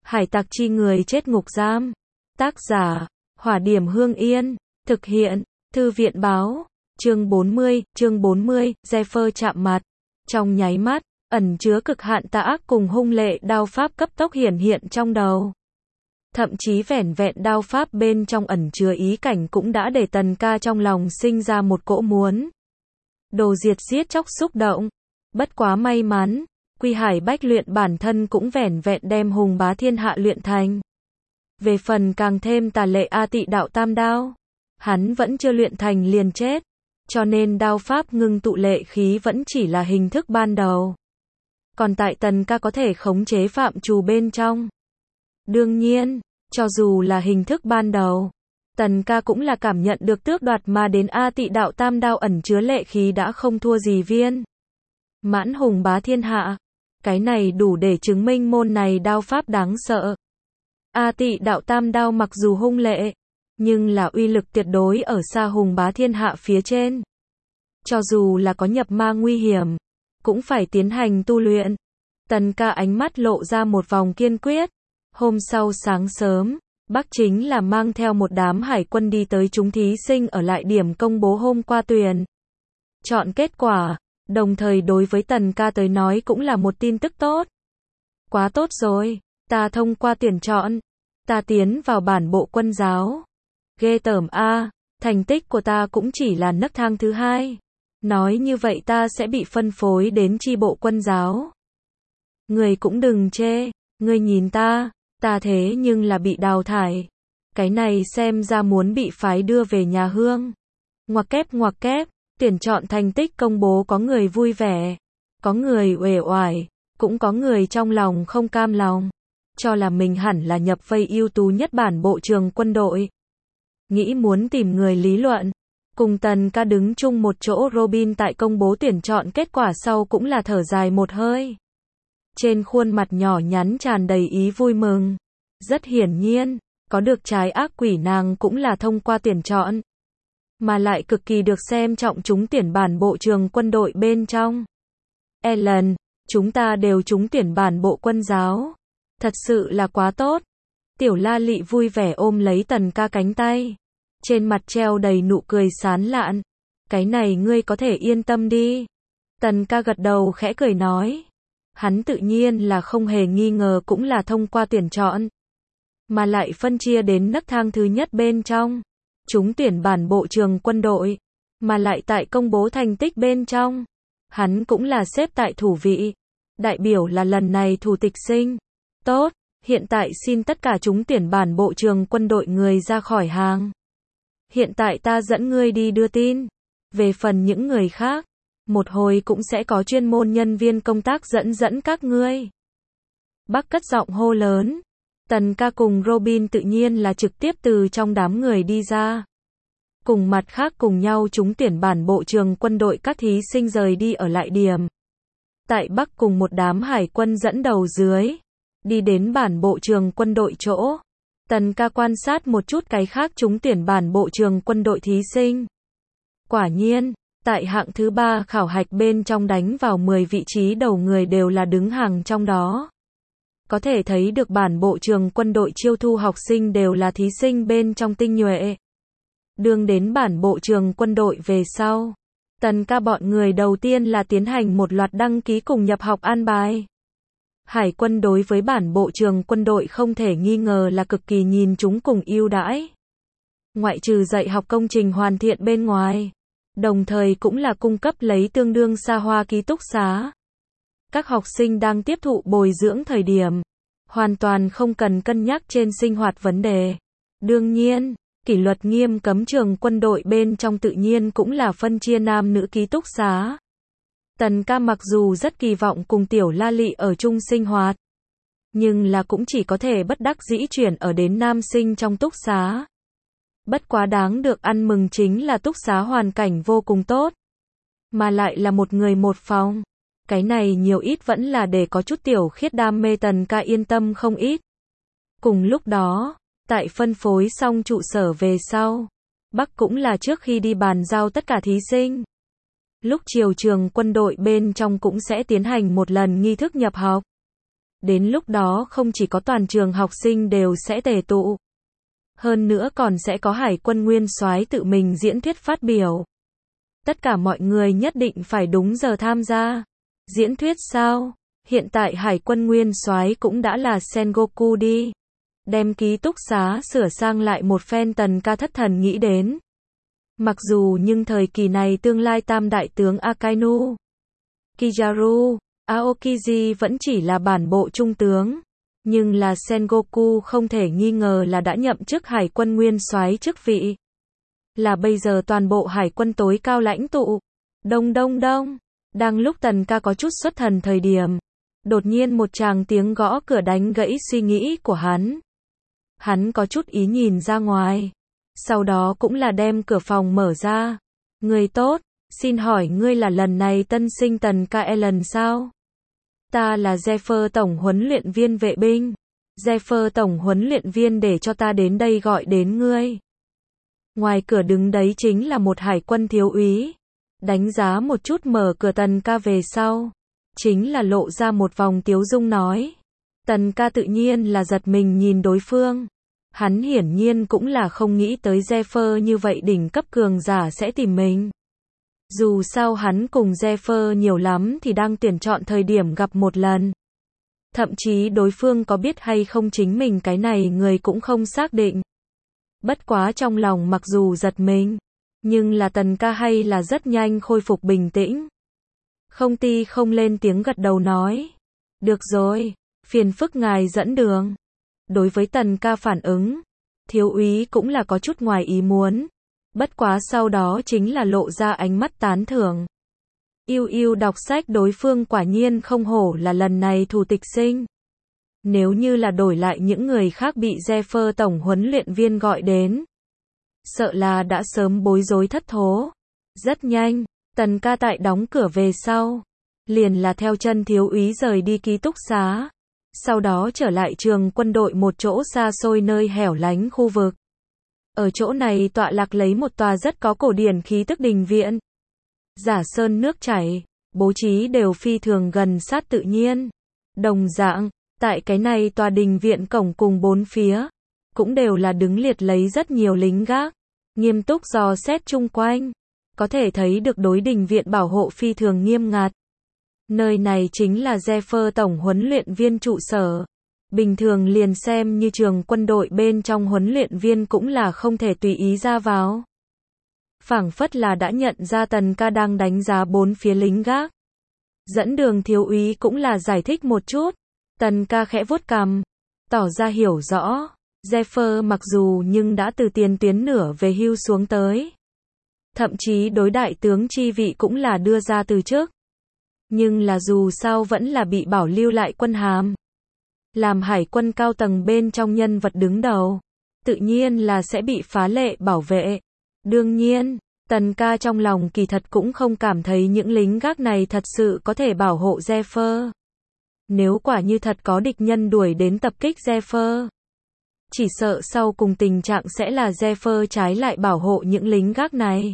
Hải tặc chi người chết ngục giam. Tác giả, Hỏa Điểm Hương Yên. Thực hiện, Thư viện báo. Chương 40, Zephyr chạm mặt. Trong nháy mắt, ẩn chứa cực hạn tà ác cùng hung lệ đao pháp cấp tốc hiển hiện trong đầu. Thậm chí vẻn vẹn đao pháp bên trong ẩn chứa ý cảnh cũng đã để Tần Ca trong lòng sinh ra một cỗ muốn đồ diệt giết chóc xúc động. Bất quá may mắn, Quy Hải Bách luyện bản thân cũng vẻn vẹn đem hùng bá thiên hạ luyện thành. Về phần càng thêm tà lệ A Tị đạo tam đao, hắn vẫn chưa luyện thành liền chết, cho nên đao pháp ngưng tụ lệ khí vẫn chỉ là hình thức ban đầu. Còn tại Tần Ca có thể khống chế phạm trù bên trong. Đương nhiên, cho dù là hình thức ban đầu, Tần Ca cũng là cảm nhận được tước đoạt mà đến A Tị đạo tam đao ẩn chứa lệ khí đã không thua gì viên mãn hùng bá thiên hạ. Cái này đủ để chứng minh môn này đao pháp đáng sợ. A Tị đạo tam đao mặc dù hung lệ, nhưng là uy lực tuyệt đối ở xa hùng bá thiên hạ phía trên. Cho dù là có nhập ma nguy hiểm, cũng phải tiến hành tu luyện. Tần Ca ánh mắt lộ ra một vòng kiên quyết. Hôm sau sáng sớm, Bắc chính là mang theo một đám hải quân đi tới chúng thí sinh ở lại điểm công bố hôm qua tuyển chọn kết quả, đồng thời đối với Tần Ca tới nói cũng là một tin tức tốt. Quá tốt rồi, ta thông qua tuyển chọn, ta tiến vào bản bộ quân giáo. Ghê tởm a, thành tích của ta cũng chỉ là nấc thang thứ 2. Nói như vậy ta sẽ bị phân phối đến chi bộ quân giáo. Người cũng đừng chê, người nhìn ta thế nhưng là bị đào thải. Cái này xem ra muốn bị phái đưa về nhà hương. Ngoặc kép, tuyển chọn thành tích công bố, có người vui vẻ, có người uể oải, cũng có người trong lòng không cam lòng, cho là mình hẳn là nhập vây ưu tú nhất bản bộ trường quân đội. Nghĩ muốn tìm người lý luận. Cùng Tần Ca đứng chung một chỗ Robin tại công bố tuyển chọn kết quả sau cũng là thở dài một hơi. Trên khuôn mặt nhỏ nhắn tràn đầy ý vui mừng. Rất hiển nhiên, có được trái ác quỷ nàng cũng là thông qua tuyển chọn. Mà lại cực kỳ được xem trọng trúng tuyển bản bộ trường quân đội bên trong. Ellen, chúng ta đều trúng tuyển bản bộ quân giáo. Thật sự là quá tốt. Tiểu La Lị vui vẻ ôm lấy Tần Ca cánh tay. Trên mặt treo đầy nụ cười sán lạn. Cái này ngươi có thể yên tâm đi. Tần Ca gật đầu khẽ cười nói. Hắn tự nhiên là không hề nghi ngờ cũng là thông qua tuyển chọn. Mà lại phân chia đến nấc thang thứ nhất bên trong. Trúng tuyển bản bộ trường quân đội. Mà lại tại công bố thành tích bên trong. Hắn cũng là xếp tại thủ vị. Đại biểu là lần này thủ tịch sinh. Tốt, hiện tại xin tất cả trúng tuyển bản bộ trường quân đội người ra khỏi hàng. Hiện tại ta dẫn ngươi đi đưa tin. Về phần những người khác, một hồi cũng sẽ có chuyên môn nhân viên công tác dẫn các ngươi. Bắc cất giọng hô lớn. Tần Ca cùng Robin tự nhiên là trực tiếp từ trong đám người đi ra. Cùng mặt khác cùng nhau trúng tuyển bản bộ trường quân đội các thí sinh rời đi ở lại điểm. Tại Bắc cùng một đám hải quân dẫn đầu dưới. Đi đến bản bộ trường quân đội chỗ. Tần Ca quan sát một chút cái khác trúng tuyển bản bộ trường quân đội thí sinh. Quả nhiên, tại hạng thứ 3 khảo hạch bên trong đánh vào 10 vị trí đầu người đều là đứng hàng trong đó. Có thể thấy được bản bộ trường quân đội chiêu thu học sinh đều là thí sinh bên trong tinh nhuệ. Đương đến bản bộ trường quân đội về sau, Tần Ca bọn người đầu tiên là tiến hành một loạt đăng ký cùng nhập học an bài. Hải quân đối với bản bộ trường quân đội không thể nghi ngờ là cực kỳ nhìn chúng cùng ưu đãi. Ngoại trừ dạy học công trình hoàn thiện bên ngoài, đồng thời cũng là cung cấp lấy tương đương xa hoa ký túc xá. Các học sinh đang tiếp thụ bồi dưỡng thời điểm, hoàn toàn không cần cân nhắc trên sinh hoạt vấn đề. Đương nhiên, kỷ luật nghiêm cấm trường quân đội bên trong tự nhiên cũng là phân chia nam nữ ký túc xá. Tần Ca mặc dù rất kỳ vọng cùng Tiểu La Lị ở chung sinh hoạt, nhưng là cũng chỉ có thể bất đắc dĩ chuyển ở đến nam sinh trong túc xá. Bất quá đáng được ăn mừng chính là túc xá hoàn cảnh vô cùng tốt, mà lại là một người một phòng. Cái này nhiều ít vẫn là để có chút Tiểu Khiết đam mê Tần Ca yên tâm không ít. Cùng lúc đó, tại phân phối xong trụ sở về sau, Bắc cũng là trước khi đi bàn giao tất cả thí sinh. Lúc chiều trường quân đội bên trong cũng sẽ tiến hành một lần nghi thức nhập học. Đến lúc đó không chỉ có toàn trường học sinh đều sẽ tề tụ. Hơn nữa còn sẽ có Hải quân Nguyên soái tự mình diễn thuyết phát biểu. Tất cả mọi người nhất định phải đúng giờ tham gia. Diễn thuyết sao? Hiện tại Hải quân Nguyên soái cũng đã là Sengoku đi. Đem ký túc xá sửa sang lại một phen Tần Ca thất thần nghĩ đến. Mặc dù nhưng thời kỳ này tương lai tam đại tướng Akainu, Kizaru, Aokiji vẫn chỉ là bản bộ trung tướng. Nhưng là Sengoku không thể nghi ngờ là đã nhậm chức Hải quân Nguyên soái chức vị. Là bây giờ toàn bộ Hải quân tối cao lãnh tụ. Đông đông đông. Đang lúc Tần Ca có chút xuất thần thời điểm. Đột nhiên một tràng tiếng gõ cửa đánh gãy suy nghĩ của hắn. Hắn có chút ý nhìn ra ngoài. Sau đó cũng là đem cửa phòng mở ra. Người tốt, xin hỏi ngươi là lần này tân sinh Tần Ca Ellen sao? Ta là Zephyr tổng huấn luyện viên vệ binh. Zephyr tổng huấn luyện viên để cho ta đến đây gọi đến ngươi. Ngoài cửa đứng đấy chính là một hải quân thiếu úy. Đánh giá một chút mở cửa Tần Ca về sau. Chính là lộ ra một vòng tiếu dung nói. Tần Ca tự nhiên là giật mình nhìn đối phương. Hắn hiển nhiên cũng là không nghĩ tới Zephyr như vậy đỉnh cấp cường giả sẽ tìm mình. Dù sao hắn cùng Zephyr nhiều lắm thì đang tuyển chọn thời điểm gặp một lần. Thậm chí đối phương có biết hay không chính mình cái này người cũng không xác định. Bất quá trong lòng mặc dù giật mình, nhưng là Tần Ca hay là rất nhanh khôi phục bình tĩnh. Không ti không lên tiếng gật đầu nói. Được rồi, phiền phức ngài dẫn đường. Đối với Tần Ca phản ứng, thiếu úy cũng là có chút ngoài ý muốn. Bất quá sau đó chính là lộ ra ánh mắt tán thưởng. Yêu yêu đọc sách đối phương quả nhiên không hổ là lần này thủ tịch sinh. Nếu như là đổi lại những người khác bị Zephyr tổng huấn luyện viên gọi đến, sợ là đã sớm bối rối thất thố. Rất nhanh, Tần Ca tại đóng cửa về sau, liền là theo chân thiếu úy rời đi ký túc xá. Sau đó trở lại trường quân đội một chỗ xa xôi nơi hẻo lánh khu vực. Ở chỗ này tọa lạc lấy một tòa rất có cổ điển khí tức đình viện. Giả sơn nước chảy, bố trí đều phi thường gần sát tự nhiên. Đồng dạng, tại cái này tòa đình viện cổng cùng bốn phía, cũng đều là đứng liệt lấy rất nhiều lính gác, nghiêm túc dò xét chung quanh. Có thể thấy được đối đình viện bảo hộ phi thường nghiêm ngặt. Nơi này chính là Zephyr tổng huấn luyện viên trụ sở. Bình thường liền xem như trường quân đội bên trong huấn luyện viên cũng là không thể tùy ý ra vào. Phảng phất là đã nhận ra Tần Ca đang đánh giá bốn phía lính gác. Dẫn đường thiếu úy cũng là giải thích một chút. Tần Ca khẽ vuốt cằm, tỏ ra hiểu rõ. Zephyr mặc dù nhưng đã từ tiền tuyến nửa về hưu xuống tới. Thậm chí đối đại tướng chi vị cũng là đưa ra từ trước. Nhưng là dù sao vẫn là bị bảo lưu lại quân hàm. Làm hải quân cao tầng bên trong nhân vật đứng đầu. Tự nhiên là sẽ bị phá lệ bảo vệ. Đương nhiên, Tần Ca trong lòng kỳ thật cũng không cảm thấy những lính gác này thật sự có thể bảo hộ Zephyr. Nếu quả như thật có địch nhân đuổi đến tập kích Zephyr, chỉ sợ sau cùng tình trạng sẽ là Zephyr trái lại bảo hộ những lính gác này.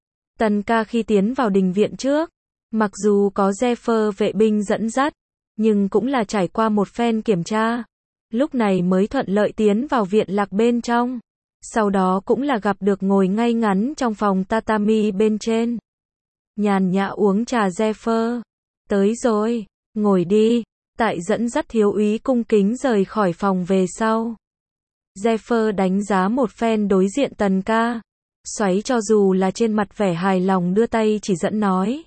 Tần Ca khi tiến vào đình viện trước, mặc dù có Zephyr vệ binh dẫn dắt, nhưng cũng là trải qua một phen kiểm tra. Lúc này mới thuận lợi tiến vào viện lạc bên trong. Sau đó cũng là gặp được ngồi ngay ngắn trong phòng tatami bên trên. Nhàn nhã uống trà Zephyr. Tới rồi, ngồi đi. Tại dẫn dắt thiếu úy cung kính rời khỏi phòng về sau. Zephyr đánh giá một phen đối diện Tần Ca. Xoáy cho dù là trên mặt vẻ hài lòng đưa tay chỉ dẫn nói.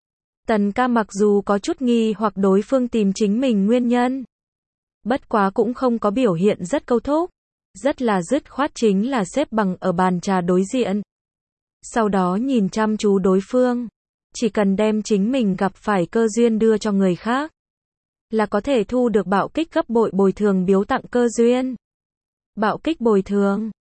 Tần Ca mặc dù có chút nghi hoặc đối phương tìm chính mình nguyên nhân. Bất quá cũng không có biểu hiện rất câu thúc. Rất là dứt khoát chính là xếp bằng ở bàn trà đối diện. Sau đó nhìn chăm chú đối phương. Chỉ cần đem chính mình gặp phải cơ duyên đưa cho người khác, là có thể thu được bạo kích gấp bội bồi thường biếu tặng cơ duyên. Bạo kích bồi thường,